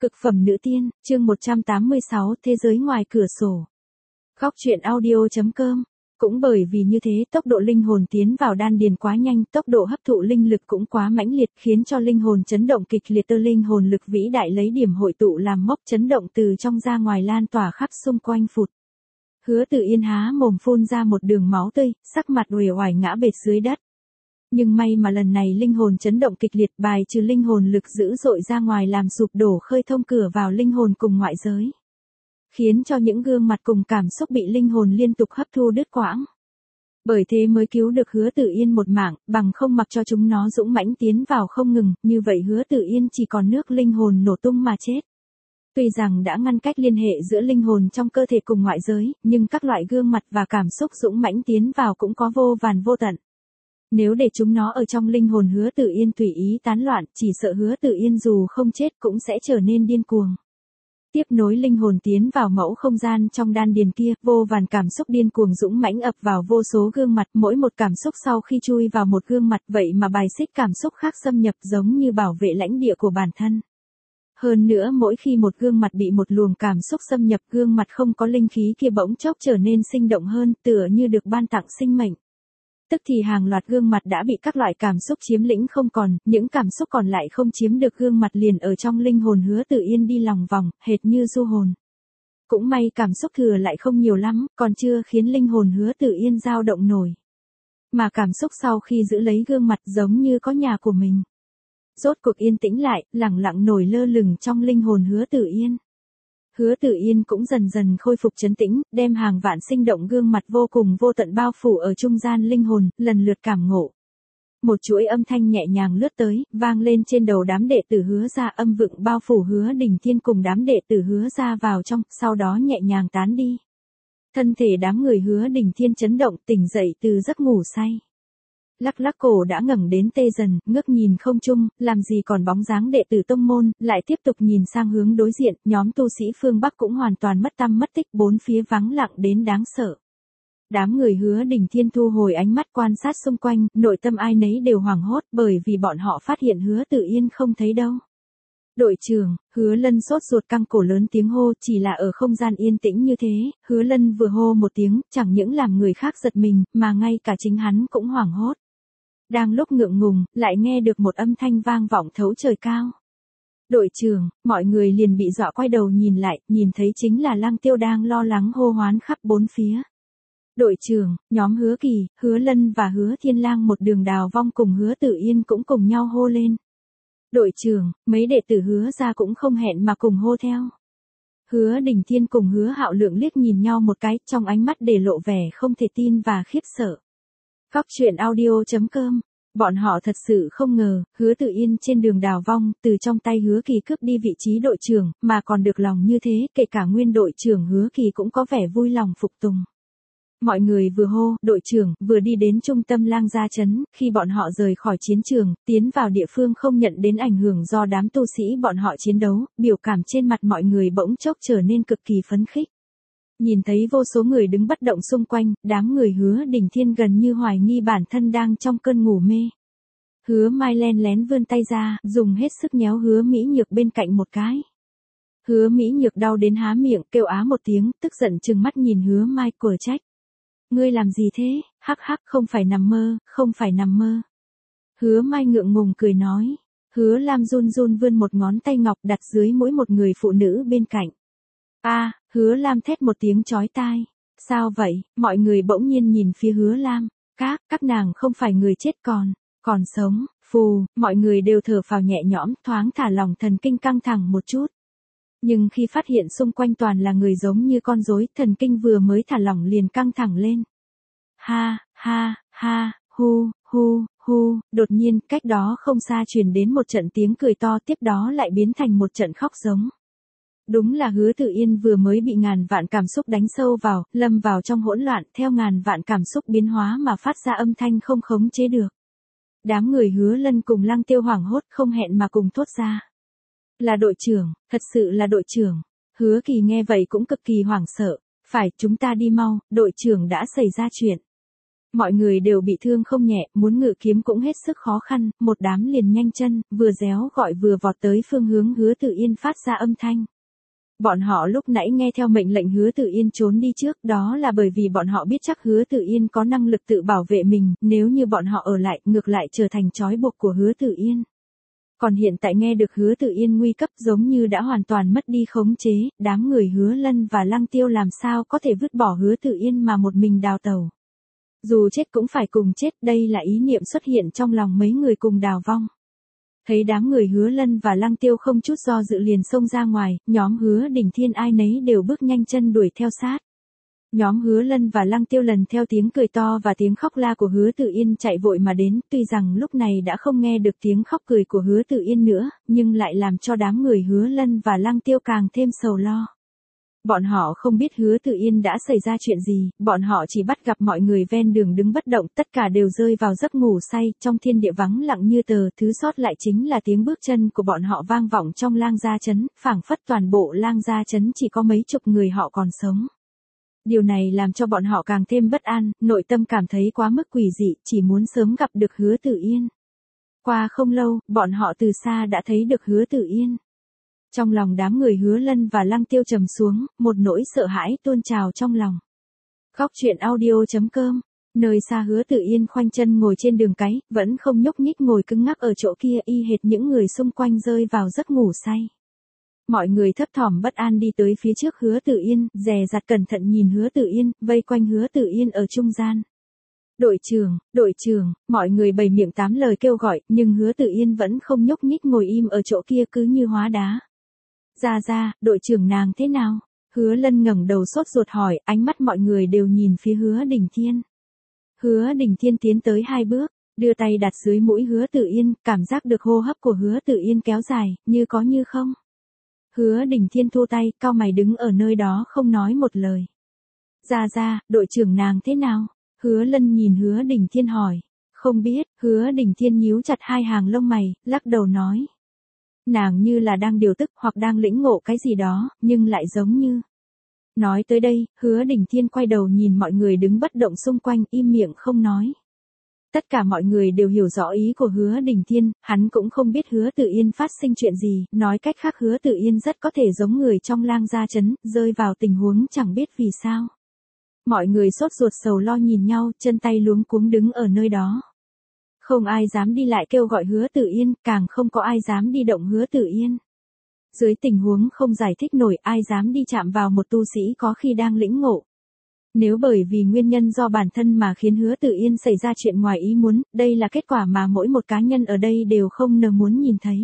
Cực phẩm nữ tiên, chương 186, thế giới ngoài cửa sổ. Góc truyện audio.com. Cũng bởi vì như thế, tốc độ linh hồn tiến vào đan điền quá nhanh, tốc độ hấp thụ linh lực cũng quá mãnh liệt, khiến cho linh hồn chấn động kịch liệt, linh hồn lực vĩ đại lấy điểm hội tụ làm mốc, chấn động từ trong ra ngoài lan tỏa khắp xung quanh phụt. Hứa Tử Yên há mồm phun ra một đường máu tươi, sắc mặt uể oải ngã bệt dưới đất. Nhưng may mà lần này linh hồn chấn động kịch liệt, bài trừ linh hồn lực dữ dội ra ngoài làm sụp đổ khơi thông cửa vào linh hồn cùng ngoại giới. Khiến cho những gương mặt cùng cảm xúc bị linh hồn liên tục hấp thu đứt quãng. Bởi thế mới cứu được Hứa Tử Yên một mạng, bằng không mặc cho chúng nó dũng mãnh tiến vào không ngừng, như vậy Hứa Tử Yên chỉ còn nước linh hồn nổ tung mà chết. Tuy rằng đã ngăn cách liên hệ giữa linh hồn trong cơ thể cùng ngoại giới, nhưng các loại gương mặt và cảm xúc dũng mãnh tiến vào cũng có vô vàn vô tận. Nếu để chúng nó ở trong linh hồn Hứa Tử Yên tùy ý tán loạn, chỉ sợ Hứa Tử Yên dù không chết cũng sẽ trở nên điên cuồng. Tiếp nối linh hồn tiến vào mẫu không gian trong đan điền kia, vô vàn cảm xúc điên cuồng dũng mãnh ập vào vô số gương mặt, mỗi một cảm xúc sau khi chui vào một gương mặt vậy mà bài xích cảm xúc khác xâm nhập giống như bảo vệ lãnh địa của bản thân. Hơn nữa mỗi khi một gương mặt bị một luồng cảm xúc xâm nhập, gương mặt không có linh khí kia bỗng chốc trở nên sinh động hơn, tựa như được ban tặng sinh mệnh. Tức thì hàng loạt gương mặt đã bị các loại cảm xúc chiếm lĩnh không còn, những cảm xúc còn lại không chiếm được gương mặt liền ở trong linh hồn Hứa Tử Yên đi lòng vòng, hệt như du hồn. Cũng may cảm xúc thừa lại không nhiều lắm, còn chưa khiến linh hồn Hứa Tử Yên dao động nổi. Mà cảm xúc sau khi giữ lấy gương mặt giống như có nhà của mình. Rốt cuộc yên tĩnh lại, lẳng lặng nổi lơ lửng trong linh hồn Hứa Tử Yên. Hứa Tử Yên cũng dần dần khôi phục trấn tĩnh, đem hàng vạn sinh động gương mặt vô cùng vô tận bao phủ ở trung gian linh hồn, lần lượt cảm ngộ. Một chuỗi âm thanh nhẹ nhàng lướt tới, vang lên trên đầu đám đệ tử Hứa gia, âm vựng bao phủ Hứa Đình Thiên cùng đám đệ tử Hứa gia vào trong, sau đó nhẹ nhàng tán đi. Thân thể đám người Hứa Đình Thiên chấn động, tỉnh dậy từ giấc ngủ say. Lắc lắc cổ đã ngẩng đến tê dần, ngước nhìn không trung, làm gì còn bóng dáng đệ tử tông môn, lại tiếp tục nhìn sang hướng đối diện, nhóm tu sĩ phương Bắc cũng hoàn toàn mất tăm mất tích, bốn phía vắng lặng đến đáng sợ. Đám người Hứa Đình Thiên thu hồi ánh mắt quan sát xung quanh, nội tâm ai nấy đều hoảng hốt bởi vì bọn họ phát hiện Hứa Tử Yên không thấy đâu. Đội trưởng, Hứa Lân sốt ruột căng cổ lớn tiếng hô, chỉ là ở không gian yên tĩnh như thế, Hứa Lân vừa hô một tiếng, chẳng những làm người khác giật mình, mà ngay cả chính hắn cũng hoảng hốt. Đang lúc ngượng ngùng, lại nghe được một âm thanh vang vọng thấu trời cao. Đội trưởng, mọi người liền bị dọa quay đầu nhìn lại, nhìn thấy chính là Lăng Tiêu đang lo lắng hô hoán khắp bốn phía. Đội trưởng, nhóm Hứa Kỳ, Hứa Lân và Hứa Thiên Lang một đường đào vong cùng Hứa Tử Yên cũng cùng nhau hô lên. Đội trưởng, mấy đệ tử Hứa gia cũng không hẹn mà cùng hô theo. Hứa Đình Thiên cùng Hứa Hạo Lượng liếc nhìn nhau một cái, trong ánh mắt để lộ vẻ không thể tin và khiếp sợ. Góc truyện audio.com. Bọn họ thật sự không ngờ, Hứa Tử Yên trên đường đào vong, từ trong tay Hứa Kỳ cướp đi vị trí đội trưởng, mà còn được lòng như thế, kể cả nguyên đội trưởng Hứa Kỳ cũng có vẻ vui lòng phục tùng. Mọi người vừa hô, đội trưởng, vừa đi đến trung tâm Lang Gia trấn, khi bọn họ rời khỏi chiến trường, tiến vào địa phương không nhận đến ảnh hưởng do đám tu sĩ bọn họ chiến đấu, biểu cảm trên mặt mọi người bỗng chốc trở nên cực kỳ phấn khích. Nhìn thấy vô số người đứng bất động xung quanh, đám người Hứa Đình Thiên gần như hoài nghi bản thân đang trong cơn ngủ mê. Hứa Mai len lén vươn tay ra, dùng hết sức nhéo Hứa Mỹ Nhược bên cạnh một cái. Hứa Mỹ Nhược đau đến há miệng, kêu á một tiếng, tức giận trừng mắt nhìn Hứa Mai của trách. Ngươi làm gì thế, hắc hắc, không phải nằm mơ, không phải nằm mơ. Hứa Mai ngượng ngùng cười nói. Hứa Lam run run vươn một ngón tay ngọc đặt dưới mũi một người phụ nữ bên cạnh. Hứa Lam thét một tiếng chói tai. Sao vậy? Mọi người bỗng nhiên nhìn phía Hứa Lam. Các nàng không phải người chết còn sống. Phù, mọi người đều thở phào nhẹ nhõm, thoáng thả lỏng thần kinh căng thẳng một chút. Nhưng khi phát hiện xung quanh toàn là người giống như con rối, thần kinh vừa mới thả lỏng liền căng thẳng lên. Ha, hu, đột nhiên, cách đó không xa truyền đến một trận tiếng cười to, tiếp đó lại biến thành một trận khóc giống. Đúng là Hứa Tử Yên vừa mới bị ngàn vạn cảm xúc đánh sâu vào, lâm vào trong hỗn loạn, theo ngàn vạn cảm xúc biến hóa mà phát ra âm thanh không khống chế được. Đám người Hứa Lân cùng Lăng Tiêu hoảng hốt không hẹn mà cùng thốt ra. Là đội trưởng, thật sự là đội trưởng. Hứa Kỳ nghe vậy cũng cực kỳ hoảng sợ. Phải, chúng ta đi mau, đội trưởng đã xảy ra chuyện. Mọi người đều bị thương không nhẹ, muốn ngự kiếm cũng hết sức khó khăn, một đám liền nhanh chân, vừa réo gọi vừa vọt tới phương hướng Hứa Tự Yên phát ra âm thanh. Bọn họ lúc nãy nghe theo mệnh lệnh Hứa Tự Yên trốn đi trước, đó là bởi vì bọn họ biết chắc Hứa Tự Yên có năng lực tự bảo vệ mình, nếu như bọn họ ở lại, ngược lại trở thành trói buộc của Hứa Tự Yên. Còn hiện tại nghe được Hứa Tự Yên nguy cấp giống như đã hoàn toàn mất đi khống chế, đám người Hứa Lân và Lăng Tiêu làm sao có thể vứt bỏ Hứa Tự Yên mà một mình đào tẩu. Dù chết cũng phải cùng chết, đây là ý niệm xuất hiện trong lòng mấy người cùng đào vong. Thấy đám người Hứa Lân và Lăng Tiêu không chút do dự liền xông ra ngoài, nhóm Hứa Đình Thiên ai nấy đều bước nhanh chân đuổi theo sát. Nhóm Hứa Lân và Lăng Tiêu lần theo tiếng cười to và tiếng khóc la của Hứa Tự Yên chạy vội mà đến, tuy rằng lúc này đã không nghe được tiếng khóc cười của Hứa Tự Yên nữa, nhưng lại làm cho đám người Hứa Lân và Lăng Tiêu càng thêm sầu lo. Bọn họ không biết Hứa Tự Yên đã xảy ra chuyện gì, bọn họ chỉ bắt gặp mọi người ven đường đứng bất động, tất cả đều rơi vào giấc ngủ say, trong thiên địa vắng lặng như tờ, thứ sót lại chính là tiếng bước chân của bọn họ vang vọng trong Lang Gia trấn, phảng phất toàn bộ Lang Gia trấn chỉ có mấy chục người họ còn sống. Điều này làm cho bọn họ càng thêm bất an, nội tâm cảm thấy quá mức quỷ dị, chỉ muốn sớm gặp được Hứa Tự Yên. Qua không lâu, bọn họ từ xa đã thấy được Hứa Tự Yên. Trong lòng đám người Hứa Lân và Lăng Tiêu trầm xuống, một nỗi sợ hãi tuôn trào trong lòng. Góc truyện audio.com, nơi xa Hứa Tự Yên khoanh chân ngồi trên đường cái, vẫn không nhúc nhích ngồi cứng ngắc ở chỗ kia y hệt những người xung quanh rơi vào giấc ngủ say. Mọi người thấp thỏm bất an đi tới phía trước Hứa Tự Yên, dè dặt cẩn thận nhìn Hứa Tự Yên, vây quanh Hứa Tự Yên ở trung gian. Đội trưởng, mọi người bày miệng tám lời kêu gọi, nhưng Hứa Tự Yên vẫn không nhúc nhích ngồi im ở chỗ kia cứ như hóa đá. Ra, đội trưởng nàng thế nào? Hứa Lân ngẩng đầu sốt ruột hỏi, ánh mắt mọi người đều nhìn phía Hứa Đình Thiên. Hứa Đình Thiên tiến tới 2 bước, đưa tay đặt dưới mũi Hứa Tự Yên, cảm giác được hô hấp của Hứa Tự Yên kéo dài, như có như không. Hứa Đình Thiên thu tay, cau mày đứng ở nơi đó không nói một lời. Ra, đội trưởng nàng thế nào? Hứa Lân nhìn Hứa Đình Thiên hỏi. Không biết, Hứa Đình Thiên nhíu chặt 2 hàng lông mày, lắc đầu nói. Nàng như là đang điều tức hoặc đang lĩnh ngộ cái gì đó, nhưng lại giống như. Nói tới đây, Hứa Đình Thiên quay đầu nhìn mọi người đứng bất động xung quanh, im miệng không nói. Tất cả mọi người đều hiểu rõ ý của Hứa Đình Thiên, hắn cũng không biết Hứa Tự Yên phát sinh chuyện gì, nói cách khác Hứa Tự Yên rất có thể giống người trong Lang Gia trấn, rơi vào tình huống chẳng biết vì sao. Mọi người sốt ruột sầu lo nhìn nhau, chân tay luống cuống đứng ở nơi đó. Không ai dám đi lại kêu gọi Hứa Tự Yên, càng không có ai dám đi động Hứa Tự Yên. Dưới tình huống không giải thích nổi, ai dám đi chạm vào một tu sĩ có khi đang lĩnh ngộ. Nếu bởi vì nguyên nhân do bản thân mà khiến Hứa Tự Yên xảy ra chuyện ngoài ý muốn, đây là kết quả mà mỗi một cá nhân ở đây đều không nỡ muốn nhìn thấy.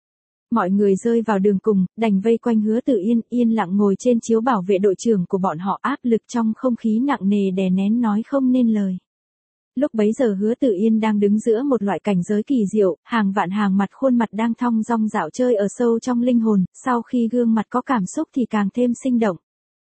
Mọi người rơi vào đường cùng, đành vây quanh Hứa Tự Yên, yên lặng ngồi trên chiếu bảo vệ đội trưởng của bọn họ, áp lực trong không khí nặng nề đè nén nói không nên lời. Lúc bấy giờ Hứa Tự Yên đang đứng giữa một loại cảnh giới kỳ diệu, hàng vạn hàng mặt khuôn mặt đang thong dong dạo chơi ở sâu trong linh hồn, sau khi gương mặt có cảm xúc thì càng thêm sinh động.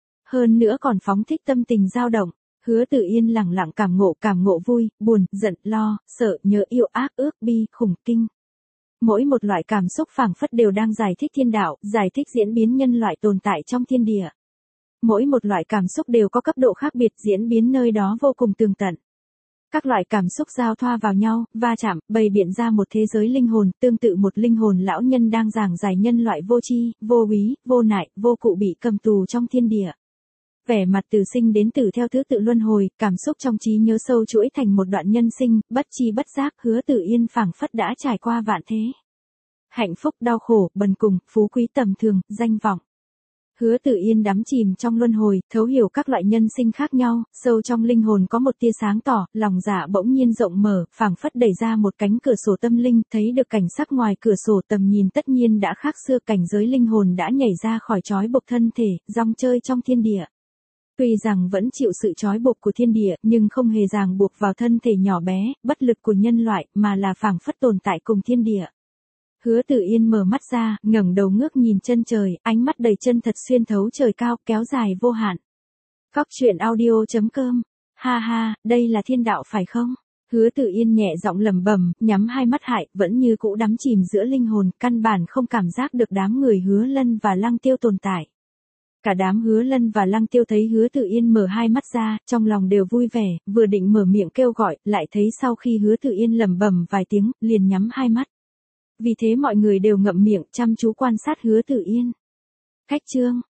Hơn nữa còn phóng thích tâm tình dao động. Hứa Tự Yên lẳng lặng cảm ngộ vui, buồn, giận, lo, sợ, nhớ, yêu, ác, ước, bi, khủng, kinh. Mỗi một loại cảm xúc phảng phất đều đang giải thích thiên đạo, giải thích diễn biến nhân loại tồn tại trong thiên địa. Mỗi một loại cảm xúc đều có cấp độ khác biệt, diễn biến nơi đó vô cùng tường tận. Các loại cảm xúc giao thoa vào nhau, va chạm, bày biện ra một thế giới linh hồn, tương tự một linh hồn lão nhân đang giảng giải nhân loại vô tri, vô úy, vô nại, vô cụ bị cầm tù trong thiên địa. Vẻ mặt từ sinh đến tử theo thứ tự luân hồi, cảm xúc trong trí nhớ sâu chuỗi thành một đoạn nhân sinh, bất chi bất giác Hứa Tự Yên phảng phất đã trải qua vạn thế. Hạnh phúc, đau khổ, bần cùng, phú quý tầm thường, danh vọng. Hứa Tự Yên đắm chìm trong luân hồi, thấu hiểu các loại nhân sinh khác nhau, sâu trong linh hồn có một tia sáng tỏ, lòng dạ bỗng nhiên rộng mở, phảng phất đẩy ra một cánh cửa sổ tâm linh, thấy được cảnh sắc ngoài cửa sổ, tầm nhìn tất nhiên đã khác xưa, cảnh giới linh hồn đã nhảy ra khỏi trói buộc thân thể, rong chơi trong thiên địa. Tuy rằng vẫn chịu sự trói buộc của thiên địa, nhưng không hề ràng buộc vào thân thể nhỏ bé, bất lực của nhân loại, mà là phảng phất tồn tại cùng thiên địa. Hứa Tự Yên mở mắt ra, ngẩng đầu ngước nhìn chân trời, ánh mắt đầy chân thật xuyên thấu trời cao, kéo dài vô hạn. Góc truyện audio.com. Ha, đây là thiên đạo phải không? Hứa Tự Yên nhẹ giọng lẩm bẩm, nhắm hai mắt lại, vẫn như cũ đắm chìm giữa linh hồn, căn bản không cảm giác được đám người Hứa Lân và Lăng Tiêu tồn tại. Cả đám Hứa Lân và Lăng Tiêu thấy Hứa Tự Yên mở hai mắt ra, trong lòng đều vui vẻ, vừa định mở miệng kêu gọi, lại thấy sau khi Hứa Tự Yên lẩm bẩm vài tiếng, liền nhắm hai mắt. Vì thế mọi người đều ngậm miệng chăm chú quan sát Hứa Tự Yên. Khách trương,